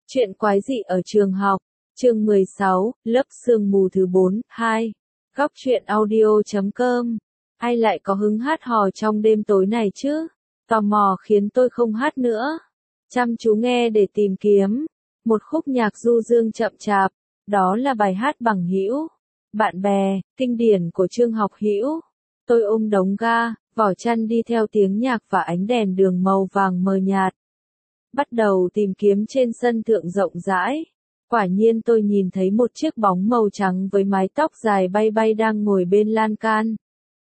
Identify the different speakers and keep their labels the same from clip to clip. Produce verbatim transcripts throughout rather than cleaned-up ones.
Speaker 1: Chuyện quái dị ở trường học, chương mười sáu, lớp sương mù thứ bốn, hai. Góc truyện audio chấm com. Ai lại có hứng hát hò trong đêm tối này chứ? Tò mò khiến tôi không hát nữa. Chăm chú nghe để tìm kiếm. Một khúc nhạc du dương chậm chạp. Đó là bài hát Bằng Hữu. Bạn bè, kinh điển của Trương Học Hữu. Tôi ôm đống ga, vỏ chăn đi theo tiếng nhạc và ánh đèn đường màu vàng mờ nhạt. Bắt đầu tìm kiếm trên sân thượng rộng rãi. Quả nhiên tôi nhìn thấy một chiếc bóng màu trắng với mái tóc dài bay bay đang ngồi bên lan can.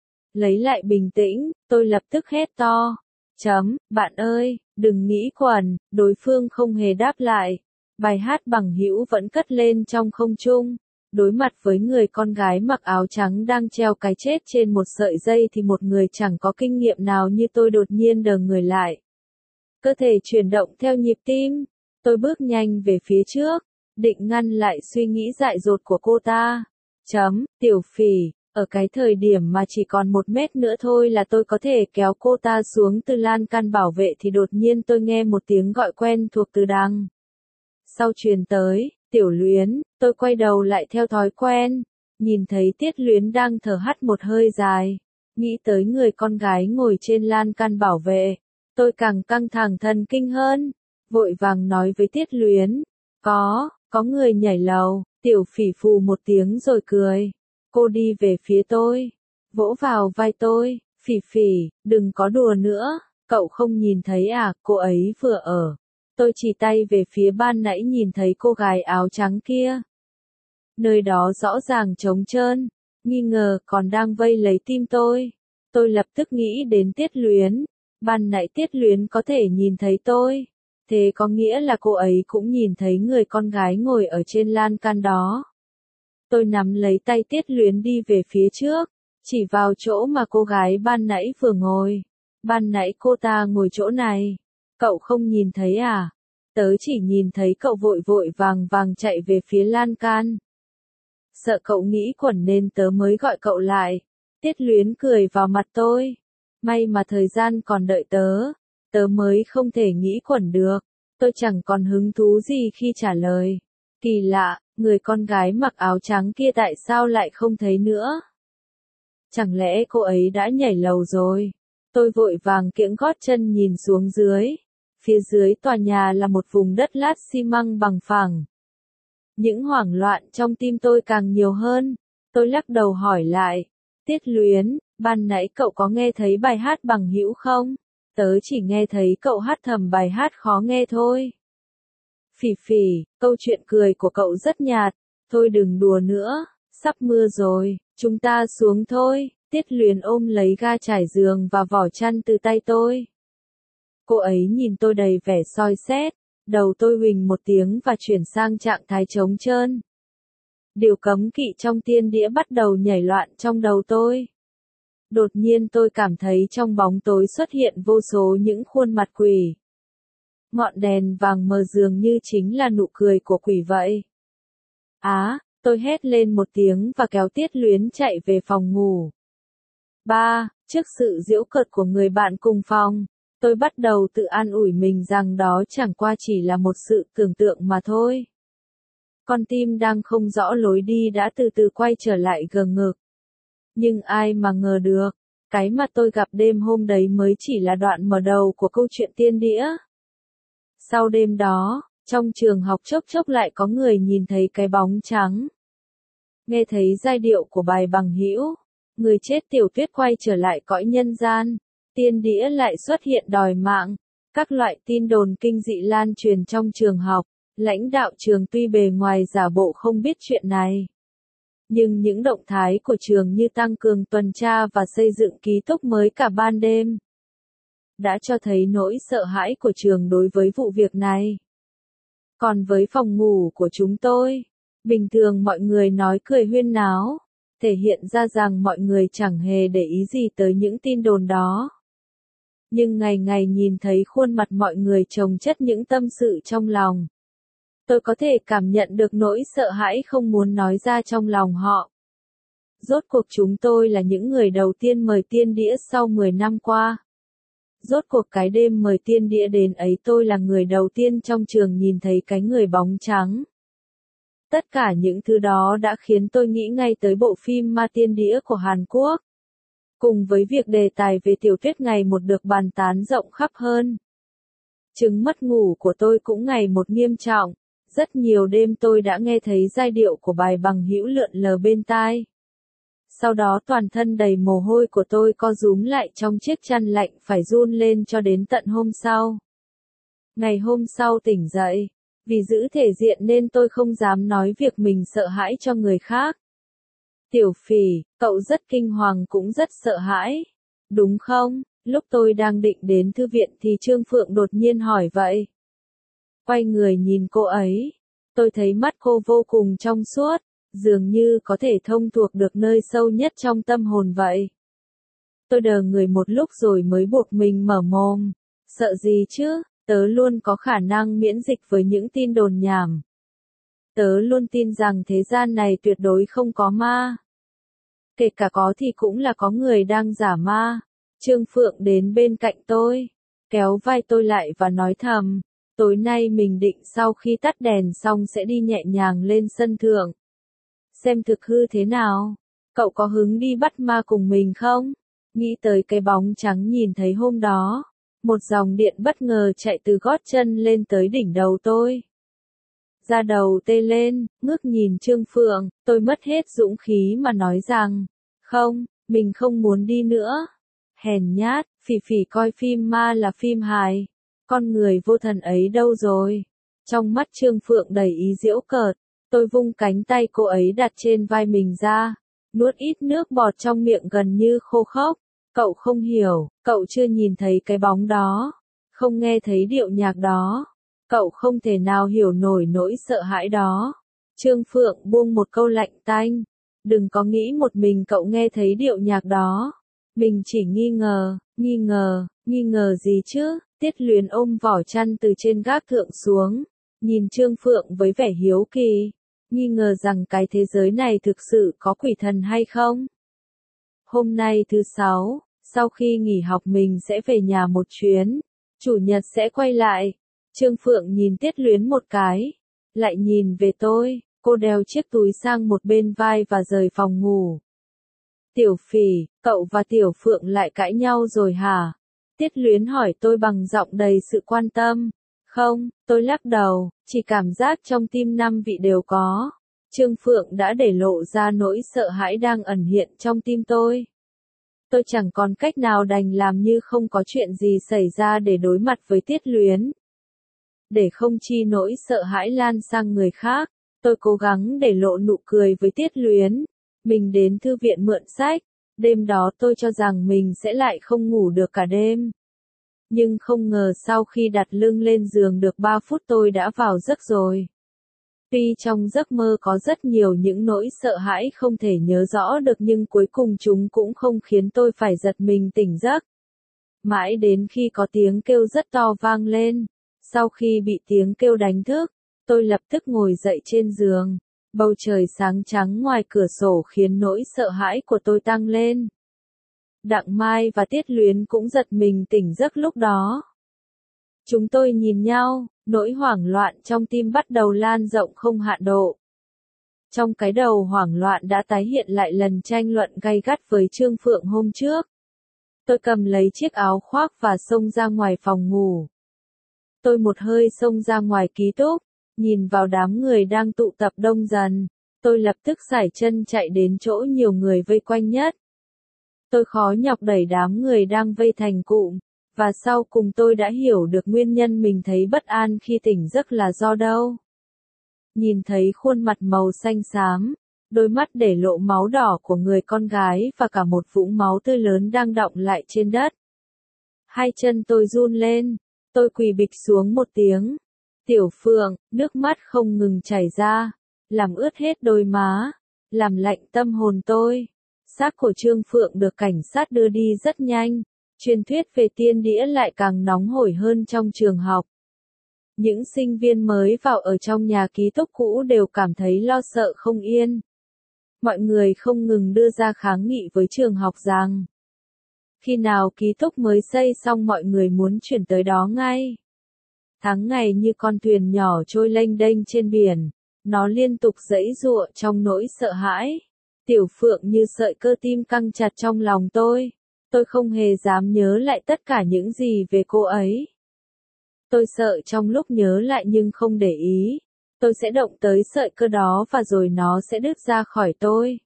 Speaker 1: Lấy lại bình tĩnh, tôi lập tức hét to. Chấm, bạn ơi, đừng nghĩ quẩn, đối phương không hề đáp lại. Bài hát Bằng Hữu vẫn cất lên trong không trung. Đối mặt với người con gái mặc áo trắng đang treo cái chết trên một sợi dây thì một người chẳng có kinh nghiệm nào như tôi đột nhiên đờ người lại. Cơ thể chuyển động theo nhịp tim. Tôi bước nhanh về phía trước, định ngăn lại suy nghĩ dại dột của cô ta. Chấm, tiểu phỉ, ở cái thời điểm mà chỉ còn một mét nữa thôi là tôi có thể kéo cô ta xuống từ lan can bảo vệ thì đột nhiên tôi nghe một tiếng gọi quen thuộc từ đằng sau truyền tới. Tiểu Luyến, tôi quay đầu lại theo thói quen, nhìn thấy Tiết Luyến đang thở hắt một hơi dài, nghĩ tới người con gái ngồi trên lan can bảo vệ, tôi càng căng thẳng thần kinh hơn, vội vàng nói với Tiết Luyến, có, có người nhảy lầu. Tiểu Phỉ phù một tiếng rồi cười, cô đi về phía tôi, vỗ vào vai tôi, Phỉ Phỉ, đừng có đùa nữa, cậu không nhìn thấy à, cô ấy vừa ở. Tôi chỉ tay về phía ban nãy nhìn thấy cô gái áo trắng kia. Nơi đó rõ ràng trống trơn, nghi ngờ còn đang vây lấy tim tôi. Tôi lập tức nghĩ đến Tiết Luyến. Ban nãy Tiết Luyến có thể nhìn thấy tôi. Thế có nghĩa là cô ấy cũng nhìn thấy người con gái ngồi ở trên lan can đó. Tôi nắm lấy tay Tiết Luyến đi về phía trước, chỉ vào chỗ mà cô gái ban nãy vừa ngồi. Ban nãy cô ta ngồi chỗ này. Cậu không nhìn thấy à? Tớ chỉ nhìn thấy cậu vội vội vàng vàng chạy về phía lan can. Sợ cậu nghĩ quẩn nên tớ mới gọi cậu lại. Tiết Luyến cười vào mặt tôi. May mà thời gian còn đợi tớ. Tớ mới không thể nghĩ quẩn được. Tôi chẳng còn hứng thú gì khi trả lời. Kỳ lạ, người con gái mặc áo trắng kia tại sao lại không thấy nữa? Chẳng lẽ cô ấy đã nhảy lầu rồi? Tôi vội vàng kiễng gót chân nhìn xuống dưới. Phía dưới tòa nhà là một vùng đất lát xi măng bằng phẳng. Những hoảng loạn trong tim tôi càng nhiều hơn. Tôi lắc đầu hỏi lại. Tiết Luyến, ban nãy cậu có nghe thấy bài hát Bằng Hữu không? Tớ chỉ nghe thấy cậu hát thầm bài hát khó nghe thôi. Phỉ Phỉ, câu chuyện cười của cậu rất nhạt. Thôi đừng đùa nữa, sắp mưa rồi, chúng ta xuống thôi. Tiết Luyến ôm lấy ga trải giường và vỏ chăn từ tay tôi. Cô ấy nhìn tôi đầy vẻ soi xét, đầu tôi huỳnh một tiếng và chuyển sang trạng thái trống trơn. Điều cấm kỵ trong tiên đĩa bắt đầu nhảy loạn trong đầu tôi. Đột nhiên tôi cảm thấy trong bóng tối xuất hiện vô số những khuôn mặt quỷ. Ngọn đèn vàng mờ dường như chính là nụ cười của quỷ vậy. Á, tôi hét lên một tiếng và kéo Tiết Luyến chạy về phòng ngủ. ba. Trước sự giễu cợt của người bạn cùng phòng, tôi bắt đầu tự an ủi mình rằng đó chẳng qua chỉ là một sự tưởng tượng mà thôi. Con tim đang không rõ lối đi đã từ từ quay trở lại gờ ngực. Nhưng ai mà ngờ được, cái mà tôi gặp đêm hôm đấy mới chỉ là đoạn mở đầu của câu chuyện tiên đĩa. Sau đêm đó, trong trường học chốc chốc lại có người nhìn thấy cái bóng trắng. Nghe thấy giai điệu của bài Bằng Hữu, người chết Tiểu Tuyết quay trở lại cõi nhân gian. Tiên đĩa lại xuất hiện đòi mạng. Các loại tin đồn kinh dị lan truyền trong trường học. Lãnh đạo trường tuy bề ngoài giả bộ không biết chuyện này. Nhưng những động thái của trường như tăng cường tuần tra và xây dựng ký túc mới cả ban đêm đã cho thấy nỗi sợ hãi của trường đối với vụ việc này. Còn với phòng ngủ của chúng tôi, bình thường mọi người nói cười huyên náo, thể hiện ra rằng mọi người chẳng hề để ý gì tới những tin đồn đó. Nhưng ngày ngày nhìn thấy khuôn mặt mọi người chồng chất những tâm sự trong lòng. Tôi có thể cảm nhận được nỗi sợ hãi không muốn nói ra trong lòng họ. Rốt cuộc chúng tôi là những người đầu tiên mời tiên đĩa sau mười năm qua. Rốt cuộc cái đêm mời tiên đĩa đến ấy tôi là người đầu tiên trong trường nhìn thấy cái người bóng trắng. Tất cả những thứ đó đã khiến tôi nghĩ ngay tới bộ phim Ma Tiên Đĩa của Hàn Quốc. Cùng với việc đề tài về tiểu thuyết ngày một được bàn tán rộng khắp hơn. Chứng mất ngủ của tôi cũng ngày một nghiêm trọng. Rất nhiều đêm tôi đã nghe thấy giai điệu của bài Bằng Hữu lượn lờ bên tai. Sau đó toàn thân đầy mồ hôi của tôi co rúm lại trong chiếc chăn lạnh phải run lên cho đến tận hôm sau. Ngày hôm sau tỉnh dậy, vì giữ thể diện nên tôi không dám nói việc mình sợ hãi cho người khác. Tiểu Phỉ, cậu rất kinh hoàng cũng rất sợ hãi, đúng không? Lúc tôi đang định đến thư viện thì Trương Phượng đột nhiên hỏi vậy. Quay người nhìn cô ấy, tôi thấy mắt cô vô cùng trong suốt, dường như có thể thông thuộc được nơi sâu nhất trong tâm hồn vậy. Tôi đờ người một lúc rồi mới buộc mình mở mồm. Sợ gì chứ, tớ luôn có khả năng miễn dịch với những tin đồn nhảm. Tớ luôn tin rằng thế gian này tuyệt đối không có ma. Kể cả có thì cũng là có người đang giả ma. Trương Phượng đến bên cạnh tôi, kéo vai tôi lại và nói thầm, tối nay mình định sau khi tắt đèn xong sẽ đi nhẹ nhàng lên sân thượng. Xem thực hư thế nào, cậu có hứng đi bắt ma cùng mình không? Nghĩ tới cái bóng trắng nhìn thấy hôm đó, một dòng điện bất ngờ chạy từ gót chân lên tới đỉnh đầu tôi. Da đầu tê lên, ngước nhìn Trương Phượng, tôi mất hết dũng khí mà nói rằng, không, mình không muốn đi nữa. Hèn nhát, Phỉ Phỉ coi phim ma là phim hài. Con người vô thần ấy đâu rồi? Trong mắt Trương Phượng đầy ý giễu cợt, tôi vung cánh tay cô ấy đặt trên vai mình ra, nuốt ít nước bọt trong miệng gần như khô khốc. Cậu không hiểu, cậu chưa nhìn thấy cái bóng đó, không nghe thấy điệu nhạc đó. Cậu không thể nào hiểu nổi nỗi sợ hãi đó. Trương Phượng buông một câu lạnh tanh. Đừng có nghĩ một mình cậu nghe thấy điệu nhạc đó. Mình chỉ nghi ngờ, nghi ngờ, nghi ngờ gì chứ? Tiết Luyến ôm vỏ chăn từ trên gác thượng xuống, nhìn Trương Phượng với vẻ hiếu kỳ, nghi ngờ rằng cái thế giới này thực sự có quỷ thần hay không? Hôm nay thứ sáu, sau khi nghỉ học mình sẽ về nhà một chuyến, chủ nhật sẽ quay lại. Trương Phượng nhìn Tiết Luyến một cái, lại nhìn về tôi, cô đeo chiếc túi sang một bên vai và rời phòng ngủ. Tiểu Phỉ, cậu và Tiểu Phượng lại cãi nhau rồi hả? Tiết Luyến hỏi tôi bằng giọng đầy sự quan tâm. Không, tôi lắc đầu, chỉ cảm giác trong tim năm vị đều có. Trương Phượng đã để lộ ra nỗi sợ hãi đang ẩn hiện trong tim tôi. Tôi chẳng còn cách nào đành làm như không có chuyện gì xảy ra để đối mặt với Tiết Luyến. Để không chi nỗi sợ hãi lan sang người khác, tôi cố gắng để lộ nụ cười với Tiết Luyến. Mình đến thư viện mượn sách, đêm đó tôi cho rằng mình sẽ lại không ngủ được cả đêm. Nhưng không ngờ sau khi đặt lưng lên giường được ba phút tôi đã vào giấc rồi. Tuy trong giấc mơ có rất nhiều những nỗi sợ hãi không thể nhớ rõ được nhưng cuối cùng chúng cũng không khiến tôi phải giật mình tỉnh giấc. Mãi đến khi có tiếng kêu rất to vang lên. Sau khi bị tiếng kêu đánh thức, tôi lập tức ngồi dậy trên giường. Bầu trời sáng trắng ngoài cửa sổ khiến nỗi sợ hãi của tôi tăng lên. Đặng Mai và Tiết Luyến cũng giật mình tỉnh giấc lúc đó. Chúng tôi nhìn nhau, nỗi hoảng loạn trong tim bắt đầu lan rộng không hạn độ. Trong cái đầu hoảng loạn đã tái hiện lại lần tranh luận gay gắt với Trương Phượng hôm trước. Tôi cầm lấy chiếc áo khoác và xông ra ngoài phòng ngủ. Tôi một hơi xông ra ngoài ký túc, nhìn vào đám người đang tụ tập đông dần. Tôi lập tức sải chân chạy đến chỗ nhiều người vây quanh nhất. Tôi khó nhọc đẩy đám người đang vây thành cụm, và sau cùng tôi đã hiểu được nguyên nhân mình thấy bất an khi tỉnh giấc là do đâu. Nhìn thấy khuôn mặt màu xanh xám, đôi mắt để lộ máu đỏ của người con gái và cả một vũng máu tươi lớn đang đọng lại trên đất. Hai chân tôi run lên, tôi quỳ bịch xuống một tiếng. Tiểu Phượng, nước mắt không ngừng chảy ra, làm ướt hết đôi má, làm lạnh tâm hồn tôi. Xác của Trương Phượng được cảnh sát đưa đi rất nhanh, truyền thuyết về tiên đĩa lại càng nóng hổi hơn trong trường học. Những sinh viên mới vào ở trong nhà ký túc cũ đều cảm thấy lo sợ không yên. Mọi người không ngừng đưa ra kháng nghị với trường học rằng Khi nào ký túc mới xây xong mọi người muốn chuyển tới đó ngay. Tháng ngày như con thuyền nhỏ trôi lênh đênh trên biển, nó liên tục giãy giụa trong nỗi sợ hãi. Tiểu Phượng như sợi cơ tim căng chặt trong lòng tôi. Tôi không hề dám nhớ lại tất cả những gì về cô ấy. Tôi sợ trong lúc nhớ lại nhưng không để ý, tôi sẽ động tới sợi cơ đó và rồi nó sẽ đứt ra khỏi tôi.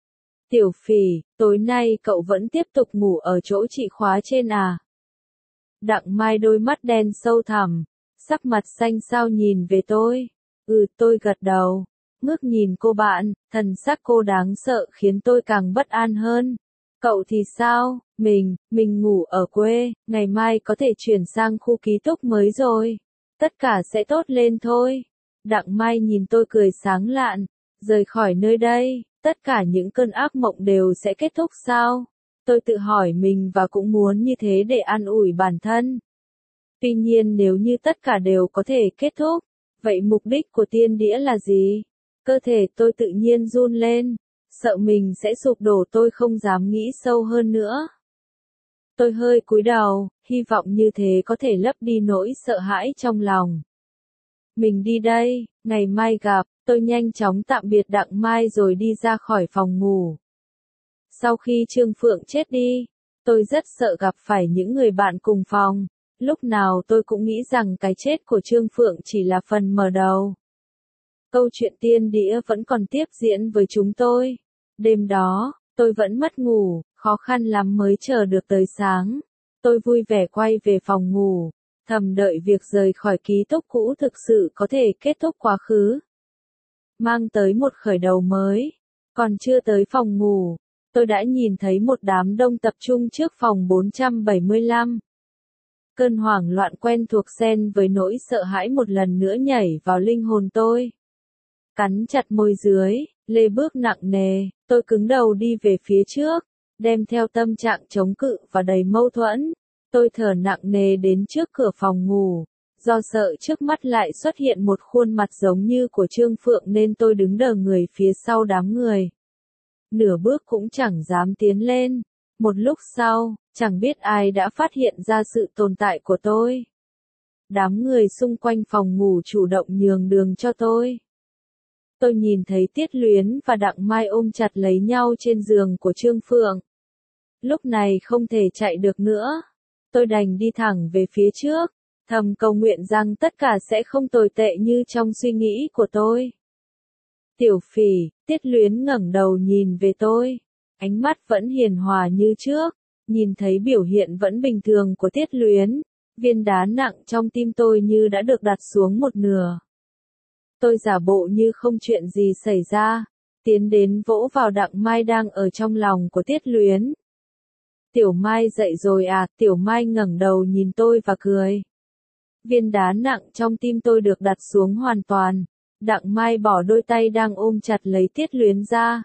Speaker 1: Tiểu Phỉ, tối nay cậu vẫn tiếp tục ngủ ở chỗ chị khóa trên à? Đặng Mai đôi mắt đen sâu thẳm, sắc mặt xanh xao nhìn về tôi. Ừ, tôi gật đầu. Ngước nhìn cô bạn, thần sắc cô đáng sợ khiến tôi càng bất an hơn. Cậu thì sao? Mình, mình ngủ ở quê, ngày mai có thể chuyển sang khu ký túc mới rồi. Tất cả sẽ tốt lên thôi. Đặng Mai nhìn tôi cười sáng lạn. Rời khỏi nơi đây, tất cả những cơn ác mộng đều sẽ kết thúc sao? Tôi tự hỏi mình và cũng muốn như thế để an ủi bản thân. Tuy nhiên nếu như tất cả đều có thể kết thúc, vậy mục đích của tiên đĩa là gì? Cơ thể tôi tự nhiên run lên, sợ mình sẽ sụp đổ, tôi không dám nghĩ sâu hơn nữa. Tôi hơi cúi đầu, hy vọng như thế có thể lấp đi nỗi sợ hãi trong lòng. Mình đi đây, ngày mai gặp. Tôi nhanh chóng tạm biệt Đặng Mai rồi đi ra khỏi phòng ngủ. Sau khi Trương Phượng chết đi, tôi rất sợ gặp phải những người bạn cùng phòng. Lúc nào tôi cũng nghĩ rằng cái chết của Trương Phượng chỉ là phần mở đầu. Câu chuyện tiên đĩa vẫn còn tiếp diễn với chúng tôi. Đêm đó, tôi vẫn mất ngủ, khó khăn lắm mới chờ được tới sáng. Tôi vui vẻ quay về phòng ngủ, thầm đợi việc rời khỏi ký túc cũ thực sự có thể kết thúc quá khứ. Mang tới một khởi đầu mới. Còn chưa tới phòng ngủ, tôi đã nhìn thấy một đám đông tập trung trước phòng bốn trăm bảy mươi lăm. Cơn hoảng loạn quen thuộc xen với nỗi sợ hãi một lần nữa nhảy vào linh hồn tôi. Cắn chặt môi dưới, lê bước nặng nề, tôi cứng đầu đi về phía trước, đem theo tâm trạng chống cự và đầy mâu thuẫn. Tôi thở nặng nề đến trước cửa phòng ngủ. Do sợ trước mắt lại xuất hiện một khuôn mặt giống như của Trương Phượng nên tôi đứng đờ người phía sau đám người. Nửa bước cũng chẳng dám tiến lên. Một lúc sau, chẳng biết ai đã phát hiện ra sự tồn tại của tôi. Đám người xung quanh phòng ngủ chủ động nhường đường cho tôi. Tôi nhìn thấy Tiết Luyến và Đặng Mai ôm chặt lấy nhau trên giường của Trương Phượng. Lúc này không thể chạy được nữa. Tôi đành đi thẳng về phía trước. Thầm cầu nguyện rằng tất cả sẽ không tồi tệ như trong suy nghĩ của tôi. Tiểu Phỉ, Tiết Luyến ngẩng đầu nhìn về tôi. Ánh mắt vẫn hiền hòa như trước. Nhìn thấy biểu hiện vẫn bình thường của Tiết Luyến, viên đá nặng trong tim tôi như đã được đặt xuống một nửa. Tôi giả bộ như không chuyện gì xảy ra, tiến đến vỗ vào Đặng Mai đang ở trong lòng của Tiết Luyến. Tiểu Mai dậy rồi à? Tiểu Mai ngẩng đầu nhìn tôi và cười. Viên đá nặng trong tim tôi được đặt xuống hoàn toàn. Đặng Mai bỏ đôi tay đang ôm chặt lấy Tiết Luyến ra.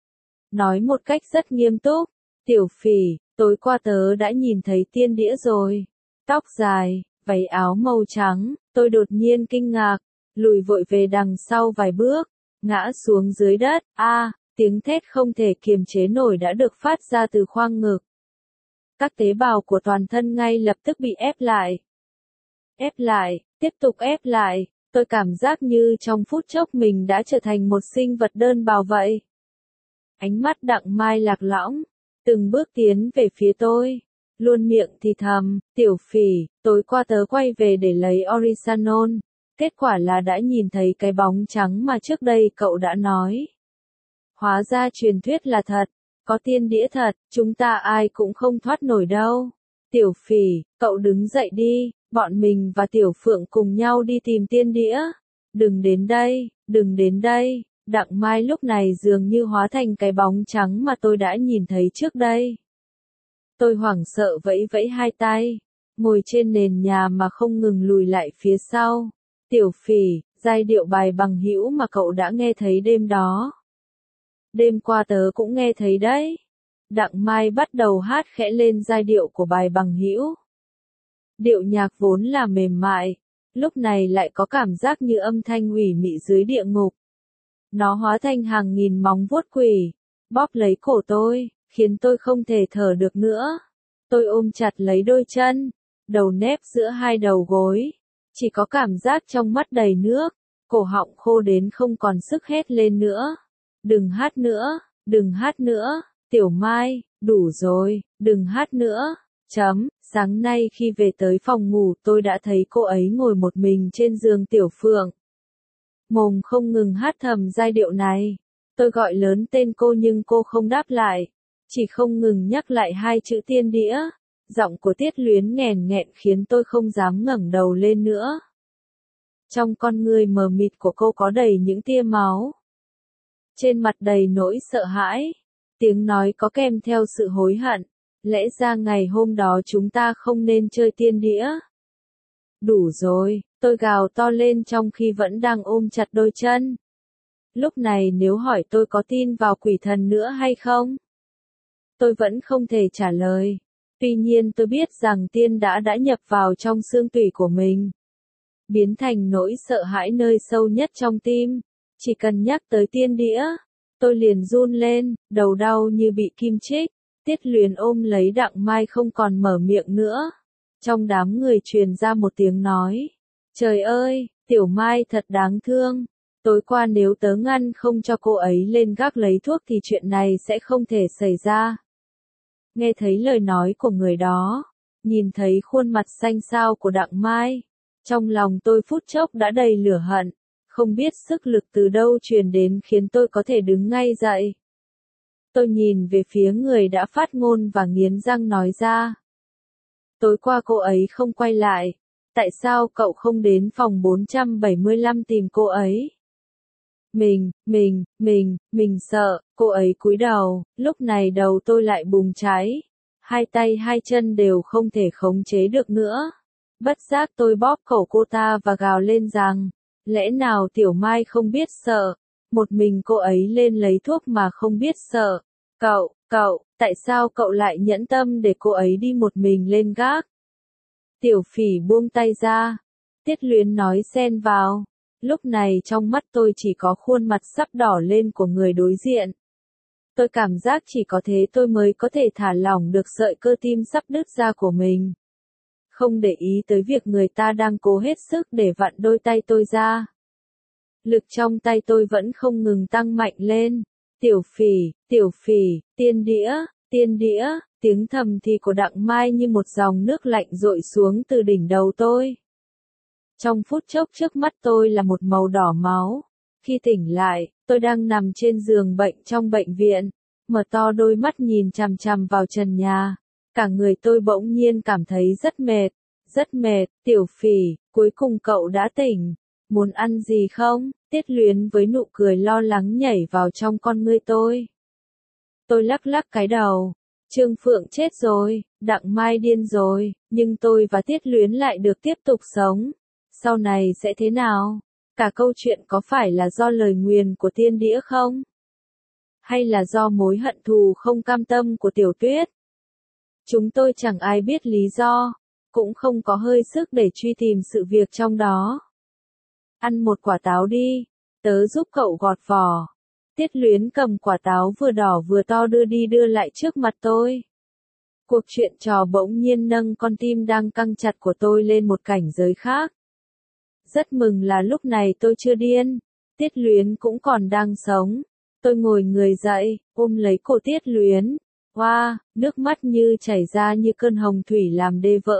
Speaker 1: Nói một cách rất nghiêm túc, Tiểu Phỉ, tối qua tớ đã nhìn thấy tiên đĩa rồi. Tóc dài, váy áo màu trắng, tôi đột nhiên kinh ngạc, lùi vội về đằng sau vài bước, ngã xuống dưới đất. A, à, tiếng thét không thể kiềm chế nổi đã được phát ra từ khoang ngực. Các tế bào của toàn thân ngay lập tức bị ép lại. Ép lại, tiếp tục ép lại, tôi cảm giác như trong phút chốc mình đã trở thành một sinh vật đơn bào vậy. Ánh mắt Đặng Mai lạc lõng, từng bước tiến về phía tôi, luôn miệng thì thầm, Tiểu Phỉ, tối qua tớ quay về để lấy Orisanol, kết quả là đã nhìn thấy cái bóng trắng mà trước đây cậu đã nói. Hóa ra truyền thuyết là thật, có tiên đĩa thật, chúng ta ai cũng không thoát nổi đâu. Tiểu Phỉ, cậu đứng dậy đi, bọn mình và Tiểu Phượng cùng nhau đi tìm tiên đĩa. Đừng đến đây, đừng đến đây. Đặng Mai lúc này dường như hóa thành cái bóng trắng mà tôi đã nhìn thấy trước đây. Tôi hoảng sợ vẫy vẫy hai tay, ngồi trên nền nhà mà không ngừng lùi lại phía sau. Tiểu Phỉ, giai điệu bài bằng hữu mà cậu đã nghe thấy đêm đó. Đêm qua tớ cũng nghe thấy đấy. Đặng Mai bắt đầu hát khẽ lên giai điệu của bài bằng hữu. Điệu nhạc vốn là mềm mại, lúc này lại có cảm giác như âm thanh ủy mị dưới địa ngục. Nó hóa thành hàng nghìn móng vuốt quỷ, bóp lấy cổ tôi, khiến tôi không thể thở được nữa. Tôi ôm chặt lấy đôi chân, đầu nép giữa hai đầu gối. Chỉ có cảm giác trong mắt đầy nước, cổ họng khô đến không còn sức hét lên nữa. Đừng hát nữa, đừng hát nữa, Tiểu Mai, đủ rồi, đừng hát nữa. Chấm, sáng nay khi về tới phòng ngủ tôi đã thấy cô ấy ngồi một mình trên giường Tiểu Phượng. Mồm không ngừng hát thầm giai điệu này. Tôi gọi lớn tên cô nhưng cô không đáp lại. Chỉ không ngừng nhắc lại hai chữ Tiên Đĩa. Giọng của Tiết Luyến nghèn nghẹn khiến tôi không dám ngẩng đầu lên nữa. Trong con người mờ mịt của cô có đầy những tia máu. Trên mặt đầy nỗi sợ hãi. Tiếng nói có kèm theo sự hối hận. Lẽ ra ngày hôm đó chúng ta không nên chơi Tiên Đĩa. Đủ rồi, tôi gào to lên trong khi vẫn đang ôm chặt đôi chân. Lúc này nếu hỏi tôi có tin vào quỷ thần nữa hay không? Tôi vẫn không thể trả lời. Tuy nhiên tôi biết rằng tiên đã đã nhập vào trong xương tủy của mình. Biến thành nỗi sợ hãi nơi sâu nhất trong tim. Chỉ cần nhắc tới Tiên Đĩa, tôi liền run lên, đầu đau như bị kim chích. Tiết Luyến ôm lấy Đặng Mai không còn mở miệng nữa. Trong đám người truyền ra một tiếng nói. Trời ơi, Tiểu Mai thật đáng thương. Tối qua nếu tớ ngăn không cho cô ấy lên gác lấy thuốc thì chuyện này sẽ không thể xảy ra. Nghe thấy lời nói của người đó, nhìn thấy khuôn mặt xanh xao của Đặng Mai, trong lòng tôi phút chốc đã đầy lửa hận, không biết sức lực từ đâu truyền đến khiến tôi có thể đứng ngay dậy. Tôi nhìn về phía người đã phát ngôn và nghiến răng nói ra. Tối qua cô ấy không quay lại, tại sao cậu không đến phòng bốn trăm bảy mươi lăm tìm cô ấy? Mình, mình, mình, mình sợ, cô ấy cúi đầu, lúc này đầu tôi lại bùng cháy. Hai tay hai chân đều không thể khống chế được nữa. Bất giác tôi bóp cổ cô ta và gào lên rằng, lẽ nào Tiểu Mai không biết sợ, một mình cô ấy lên lấy thuốc mà không biết sợ. Cậu, cậu, tại sao cậu lại nhẫn tâm để cô ấy đi một mình lên gác? Tiểu Phỉ buông tay ra. Tiết Luyến nói xen vào. Lúc này trong mắt tôi chỉ có khuôn mặt sắp đỏ lên của người đối diện. Tôi cảm giác chỉ có thế tôi mới có thể thả lỏng được sợi cơ tim sắp đứt ra của mình. Không để ý tới việc người ta đang cố hết sức để vặn đôi tay tôi ra. Lực trong tay tôi vẫn không ngừng tăng mạnh lên. Tiểu Phỉ, Tiểu Phỉ, Tiên Đĩa, Tiên Đĩa, tiếng thầm thì của Đặng Mai như một dòng nước lạnh dội xuống từ đỉnh đầu tôi. Trong phút chốc trước mắt tôi là một màu đỏ máu. Khi tỉnh lại, tôi đang nằm trên giường bệnh trong bệnh viện, mở to đôi mắt nhìn chằm chằm vào trần nhà. Cả người tôi bỗng nhiên cảm thấy rất mệt, rất mệt. Tiểu Phỉ, cuối cùng cậu đã tỉnh. Muốn ăn gì không? Tiết Luyến với nụ cười lo lắng nhảy vào trong con ngươi tôi. Tôi lắc lắc cái đầu. Trương Phượng chết rồi, Đặng Mai điên rồi, nhưng tôi và Tiết Luyến lại được tiếp tục sống. Sau này sẽ thế nào? Cả câu chuyện có phải là do lời nguyền của Tiên Đĩa không? Hay là do mối hận thù không cam tâm của Tiểu Tuyết? Chúng tôi chẳng ai biết lý do, cũng không có hơi sức để truy tìm sự việc trong đó. Ăn một quả táo đi, tớ giúp cậu gọt vỏ. Tiết Luyến cầm quả táo vừa đỏ vừa to đưa đi đưa lại trước mặt tôi. Cuộc chuyện trò bỗng nhiên nâng con tim đang căng chặt của tôi lên một cảnh giới khác. Rất mừng là lúc này tôi chưa điên, Tiết Luyến cũng còn đang sống. Tôi ngồi người dậy, ôm lấy cổ Tiết Luyến. Hoa, wow, nước mắt như chảy ra như cơn hồng thủy làm đê vỡ.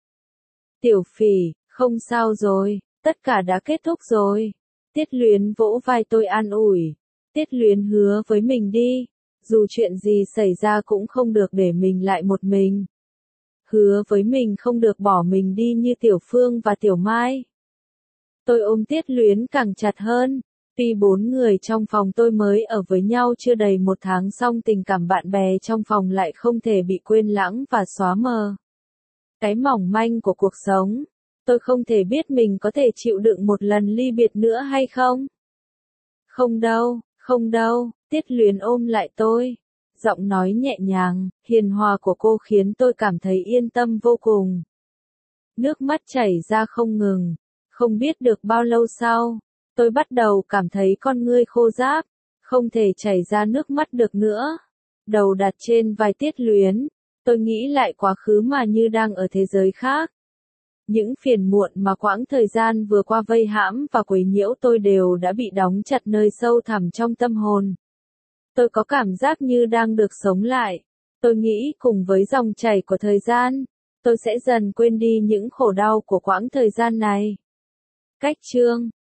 Speaker 1: Tiểu Phỉ, không sao rồi, tất cả đã kết thúc rồi. Tiết Luyến vỗ vai tôi an ủi. Tiết Luyến hứa với mình đi, dù chuyện gì xảy ra cũng không được để mình lại một mình. Hứa với mình không được bỏ mình đi như Tiểu Phương và Tiểu Mai. Tôi ôm Tiết Luyến càng chặt hơn. Tuy bốn người trong phòng tôi mới ở với nhau chưa đầy một tháng song tình cảm bạn bè trong phòng lại không thể bị quên lãng và xóa mờ. Cái mỏng manh của cuộc sống. Tôi không thể biết mình có thể chịu đựng một lần ly biệt nữa hay không. Không đâu, không đâu, Tiết Luyến ôm lại tôi. Giọng nói nhẹ nhàng, hiền hòa của cô khiến tôi cảm thấy yên tâm vô cùng. Nước mắt chảy ra không ngừng. Không biết được bao lâu sau, tôi bắt đầu cảm thấy con ngươi khô ráp, không thể chảy ra nước mắt được nữa. Đầu đặt trên vai Tiết Luyến, Tôi nghĩ lại quá khứ mà như đang ở thế giới khác. Những phiền muộn mà quãng thời gian vừa qua vây hãm và quấy nhiễu tôi đều đã bị đóng chặt nơi sâu thẳm trong tâm hồn. Tôi có cảm giác như đang được sống lại. Tôi nghĩ cùng với dòng chảy của thời gian, tôi sẽ dần quên đi những khổ đau của quãng thời gian này. Cách chương